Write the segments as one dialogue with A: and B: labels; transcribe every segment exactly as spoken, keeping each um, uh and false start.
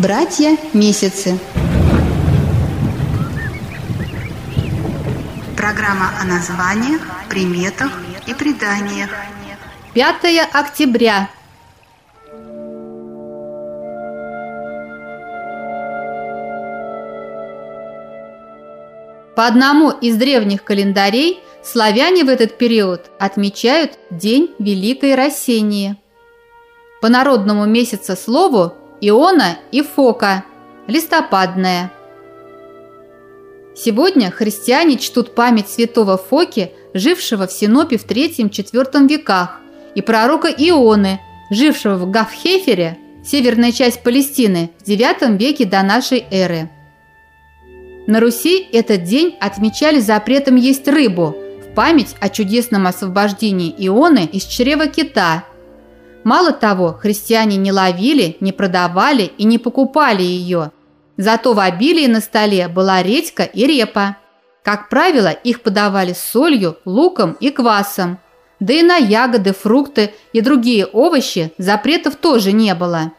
A: Братья-месяцы. Программа о названиях, приметах и преданиях.
B: пятое октября. По одному из древних календарей славяне в этот период отмечают День Великой Рассении. По народному месяцеслову Иона и Фока, листопадная. Сегодня христиане чтут память святого Фоки, жившего в Синопе в третьем-четвёртом веках, и пророка Ионы, жившего в Гафхефере, северная часть Палестины, в девятом веке до нашей эры. На Руси этот день отмечали запретом есть рыбу в память о чудесном освобождении Ионы из чрева кита. Мало того, христиане не ловили, не продавали и не покупали ее. Зато в обилии на столе была редька и репа. Как правило, их подавали с солью, луком и квасом. Да и на ягоды, фрукты и другие овощи запретов тоже не было.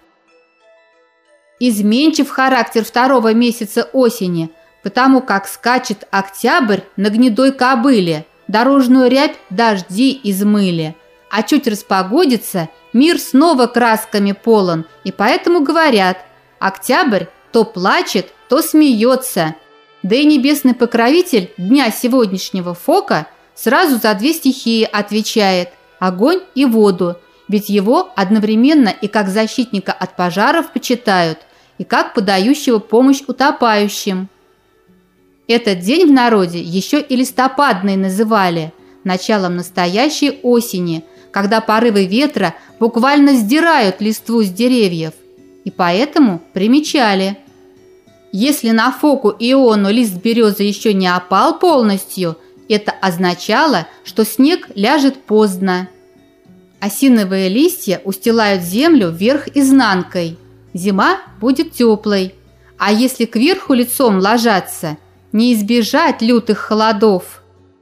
B: Изменчив характер второго месяца осени, потому как скачет октябрь на гнедой кобыле, дорожную рябь дожди измыли, а чуть распогодится, мир снова красками полон, и поэтому говорят: октябрь то плачет, то смеется. Да и небесный покровитель дня сегодняшнего Фока сразу за две стихии отвечает – огонь и воду, ведь его одновременно и как защитника от пожаров почитают, и как подающего помощь утопающим. Этот день в народе еще и листопадный называли, началом настоящей осени, когда порывы ветра буквально сдирают листву с деревьев, и поэтому примечали: если на Фоку и Иону лист березы еще не опал полностью, это означало, что снег ляжет поздно. Осиновые листья устилают землю вверх изнанкой, зима будет теплой, а если кверху лицом ложатся, не избежать лютых холодов.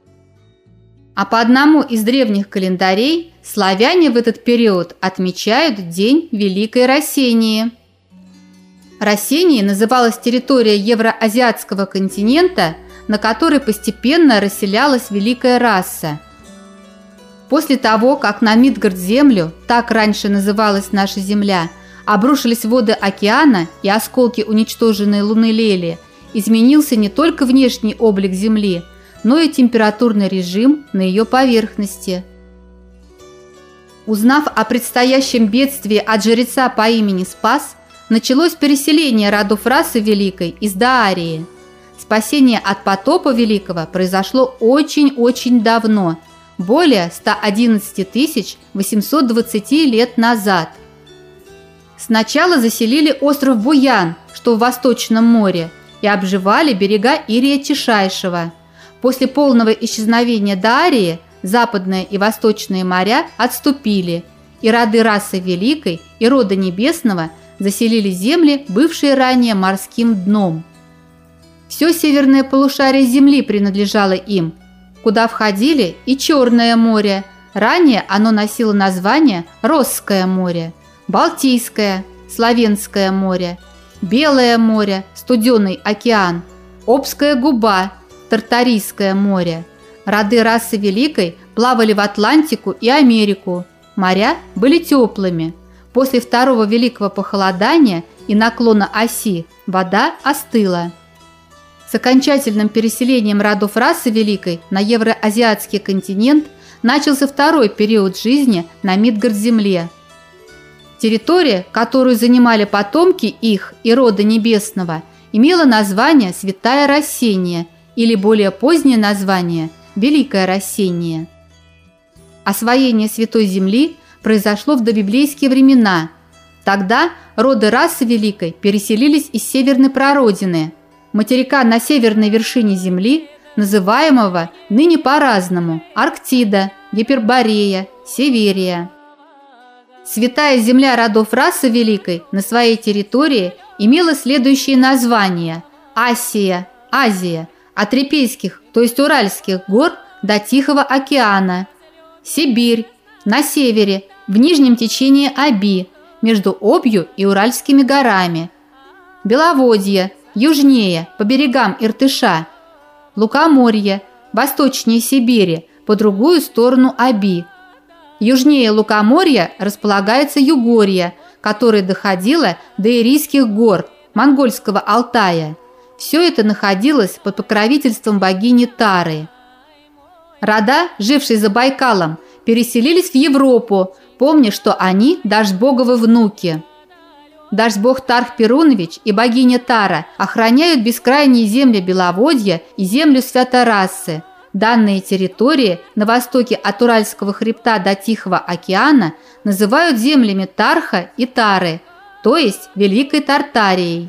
B: А по одному из древних календарей славяне в этот период отмечают День Великой Рассении. Рассенией называлась территория евроазиатского континента, на которой постепенно расселялась великая раса. После того, как на Мидгард-землю, так раньше называлась наша Земля, обрушились воды океана и осколки уничтоженной Луны Лели, изменился не только внешний облик Земли, но и температурный режим на ее поверхности. Узнав о предстоящем бедствии от жреца по имени Спас, началось переселение родов расы Великой из Даарии. Спасение от потопа Великого произошло очень-очень давно, более ста одиннадцати тысяч восьмисот двадцати лет назад. Сначала заселили остров Буян, что в Восточном море, и обживали берега Ирия Тишайшего. После полного исчезновения Даарии западные и восточные моря отступили, и роды расы Великой и рода Небесного заселили земли, бывшие ранее морским дном. Все северное полушарие Земли принадлежало им, куда входили и Черное море, ранее оно носило название Росское море, Балтийское, Славянское море, Белое море, Студеный океан, Обская губа, Тартарийское море. Роды расы Великой плавали в Атлантику и Америку. Моря были теплыми. После второго великого похолодания и наклона оси вода остыла. С окончательным переселением родов расы Великой на евроазиатский континент начался второй период жизни на Мидгард-земле. Территория, которую занимали потомки их и рода Небесного, имела название Святая Рассения или более позднее название Великая Рассения. Освоение Святой Земли произошло в добиблейские времена. Тогда роды расы Великой переселились из Северной Прародины, материка на северной вершине Земли, называемого ныне по-разному Арктида, Гиперборея, Северия. Святая земля родов расы Великой на своей территории имела следующие названия: Асия, Азия, от Репейских, то есть Уральских гор до Тихого океана, Сибирь, на севере, в нижнем течении Оби, между Обью и Уральскими горами, Беловодье, южнее, по берегам Иртыша. Лукоморье, восточнее Сибири, по другую сторону Оби. Южнее Лукоморья располагается Югорье, которое доходило до Ирийских гор, монгольского Алтая. Все это находилось под покровительством богини Тары. Рода, жившие за Байкалом, переселились в Европу, помня, что они Дажбоговы внуки. Дажбог Тарх Перунович и богиня Тара охраняют бескрайние земли Беловодья и землю Святорассы. Данные территории на востоке от Уральского хребта до Тихого океана называют землями Тарха и Тары, то есть Великой Тартарией.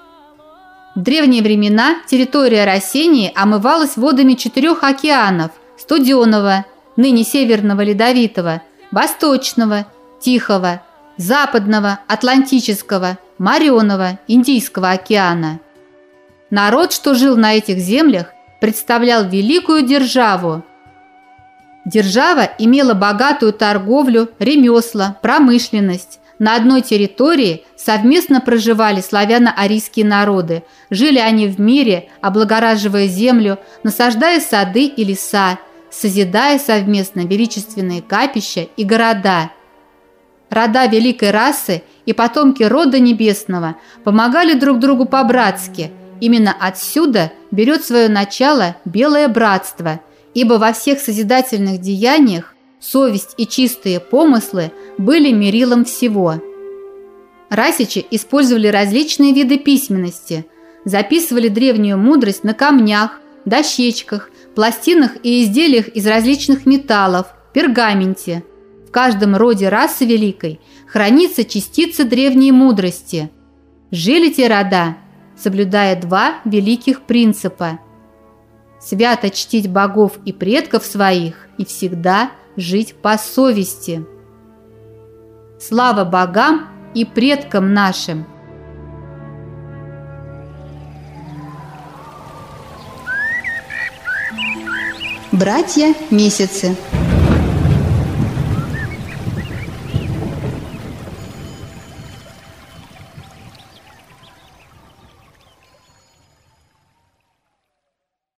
B: В древние времена территория России омывалась водами четырех океанов – Студенного, ныне Северного Ледовитого, Восточного, Тихого, Западного, Атлантического, Мореного, Индийского океана. Народ, что жил на этих землях, представлял великую державу. Держава имела богатую торговлю, ремесла, промышленность. На одной территории совместно проживали славяно-арийские народы. Жили они в мире, облагораживая землю, насаждая сады и леса, созидая совместно величественные капища и города. Рода великой расы и потомки рода небесного помогали друг другу по-братски. Именно отсюда берет свое начало белое братство, ибо во всех созидательных деяниях совесть и чистые помыслы были мерилом всего. Расичи использовали различные виды письменности, записывали древнюю мудрость на камнях, дощечках, пластинах и изделиях из различных металлов, пергаменте. В каждом роде расы великой хранится частица древней мудрости. Жили те рода, соблюдая два великих принципа: свято чтить богов и предков своих и всегда жить по совести. Слава богам и предкам нашим!
A: Братья Месяцы.